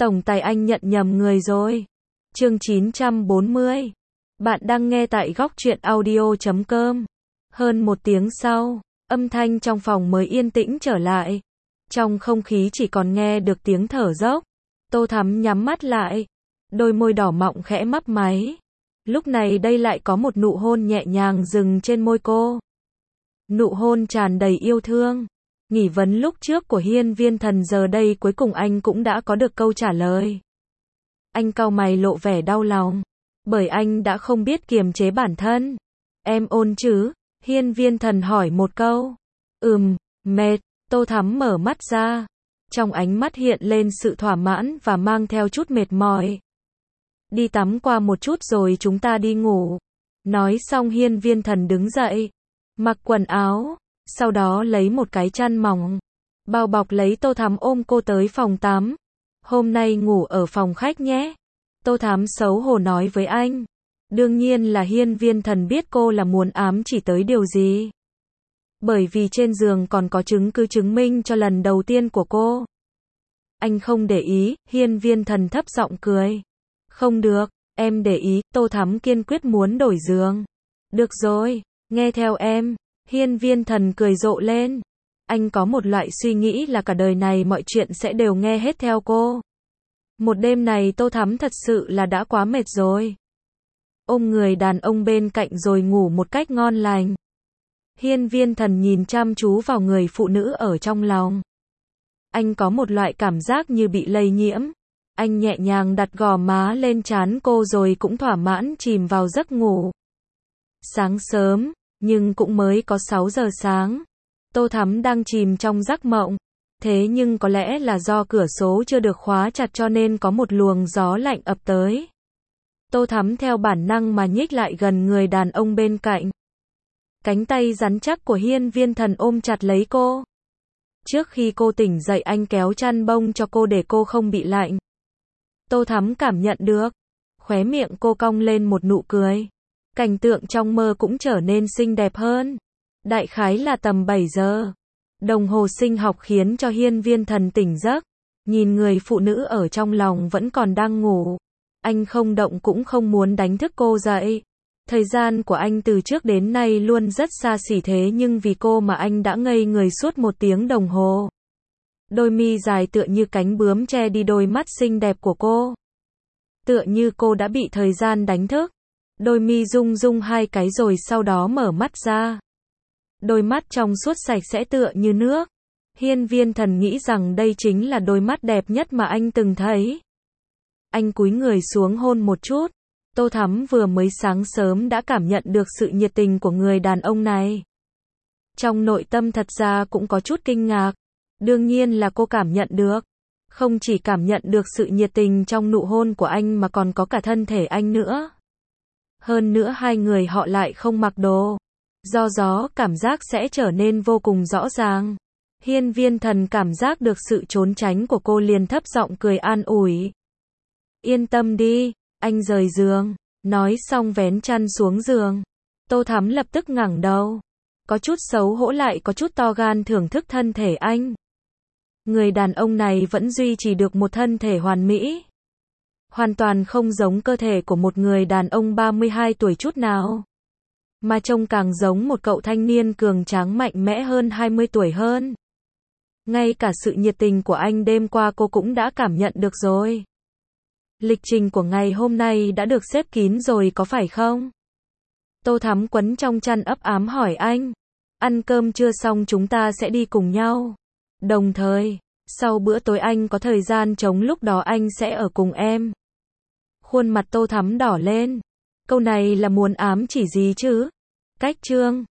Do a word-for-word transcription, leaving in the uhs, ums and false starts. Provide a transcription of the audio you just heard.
Tổng tài anh nhận nhầm người rồi. Chương chín trăm bốn mươi. Bạn đang nghe tại góc truyện audio chấm com. Hơn một tiếng sau, âm thanh trong phòng mới yên tĩnh trở lại. Trong không khí chỉ còn nghe được tiếng thở dốc. Tô Thắm nhắm mắt lại. Đôi môi đỏ mọng khẽ mấp máy. Lúc này đây lại có một nụ hôn nhẹ nhàng dừng trên môi cô. Nụ hôn tràn đầy yêu thương. Nghi vấn lúc trước của Hiên Viên Thần giờ đây cuối cùng anh cũng đã có được câu trả lời. Anh cau mày lộ vẻ đau lòng. Bởi anh đã không biết kiềm chế bản thân. Em ổn chứ? Hiên Viên Thần hỏi một câu. Ừm, mệt. Tô Thắm mở mắt ra. Trong ánh mắt hiện lên sự thỏa mãn và mang theo chút mệt mỏi. Đi tắm qua một chút rồi chúng ta đi ngủ. Nói xong Hiên Viên Thần đứng dậy. Mặc quần áo. Sau đó lấy một cái chăn mỏng. Bao bọc lấy Tô Thắm ôm cô tới phòng tắm. Hôm nay ngủ ở phòng khách nhé. Tô Thắm xấu hổ nói với anh. Đương nhiên là Hiên Viên Thần biết cô là muốn ám chỉ tới điều gì. Bởi vì trên giường còn có chứng cứ chứng minh cho lần đầu tiên của cô. Anh không để ý, Hiên Viên Thần thấp giọng cười. Không được, em để ý, Tô Thắm kiên quyết muốn đổi giường. Được rồi, nghe theo em. Hiên Viên Thần cười rộ lên. Anh có một loại suy nghĩ là cả đời này mọi chuyện sẽ đều nghe hết theo cô. Một đêm này Tô Thắm thật sự là đã quá mệt rồi. Ôm người đàn ông bên cạnh rồi ngủ một cách ngon lành. Hiên Viên Thần nhìn chăm chú vào người phụ nữ ở trong lòng. Anh có một loại cảm giác như bị lây nhiễm. Anh nhẹ nhàng đặt gò má lên trán cô rồi cũng thỏa mãn chìm vào giấc ngủ. Sáng sớm, nhưng cũng mới có sáu giờ sáng. Tô Thắm đang chìm trong giấc mộng. Thế nhưng có lẽ là do cửa sổ chưa được khóa chặt cho nên có một luồng gió lạnh ập tới. Tô Thắm theo bản năng mà nhích lại gần người đàn ông bên cạnh. Cánh tay rắn chắc của Hiên Viên Thần ôm chặt lấy cô. Trước khi cô tỉnh dậy anh kéo chăn bông cho cô để cô không bị lạnh. Tô Thắm cảm nhận được. Khóe miệng cô cong lên một nụ cười. Cảnh tượng trong mơ cũng trở nên xinh đẹp hơn. Đại khái là tầm bảy giờ. Đồng hồ sinh học khiến cho Hiên Viên Thần tỉnh giấc. Nhìn người phụ nữ ở trong lòng vẫn còn đang ngủ. Anh không động cũng không muốn đánh thức cô dậy. Thời gian của anh từ trước đến nay luôn rất xa xỉ thế nhưng vì cô mà anh đã ngây người suốt một tiếng đồng hồ. Đôi mi dài tựa như cánh bướm che đi đôi mắt xinh đẹp của cô. Tựa như cô đã bị thời gian đánh thức. Đôi mi rung rung hai cái rồi sau đó mở mắt ra. Đôi mắt trong suốt sạch sẽ tựa như nước. Hiên Viên Thần nghĩ rằng đây chính là đôi mắt đẹp nhất mà anh từng thấy. Anh cúi người xuống hôn một chút. Tô Thắm vừa mới sáng sớm đã cảm nhận được sự nhiệt tình của người đàn ông này. Trong nội tâm thật ra cũng có chút kinh ngạc. Đương nhiên là cô cảm nhận được. Không chỉ cảm nhận được sự nhiệt tình trong nụ hôn của anh mà còn có cả thân thể anh nữa. Hơn nữa hai người họ lại không mặc đồ. Do đó cảm giác sẽ trở nên vô cùng rõ ràng. Hiên Viên Thần cảm giác được sự trốn tránh của cô liền thấp giọng cười an ủi. Yên tâm đi, anh rời giường. Nói xong vén chăn xuống giường. Tô Thắm lập tức ngẩng đầu. Có chút xấu hổ lại có chút to gan thưởng thức thân thể anh. Người đàn ông này vẫn duy trì được một thân thể hoàn mỹ. Hoàn toàn không giống cơ thể của một người đàn ông ba mươi hai tuổi chút nào. Mà trông càng giống một cậu thanh niên cường tráng mạnh mẽ hơn hai mươi tuổi hơn. Ngay cả sự nhiệt tình của anh đêm qua cô cũng đã cảm nhận được rồi. Lịch trình của ngày hôm nay đã được xếp kín rồi có phải không? Tô Thắm quấn trong chăn ấp ám hỏi anh. Ăn cơm chưa xong chúng ta sẽ đi cùng nhau. Đồng thời, sau bữa tối anh có thời gian trống lúc đó anh sẽ ở cùng em. Khuôn mặt Tô Thắm đỏ lên. Câu này là muốn ám chỉ gì chứ? Cách chương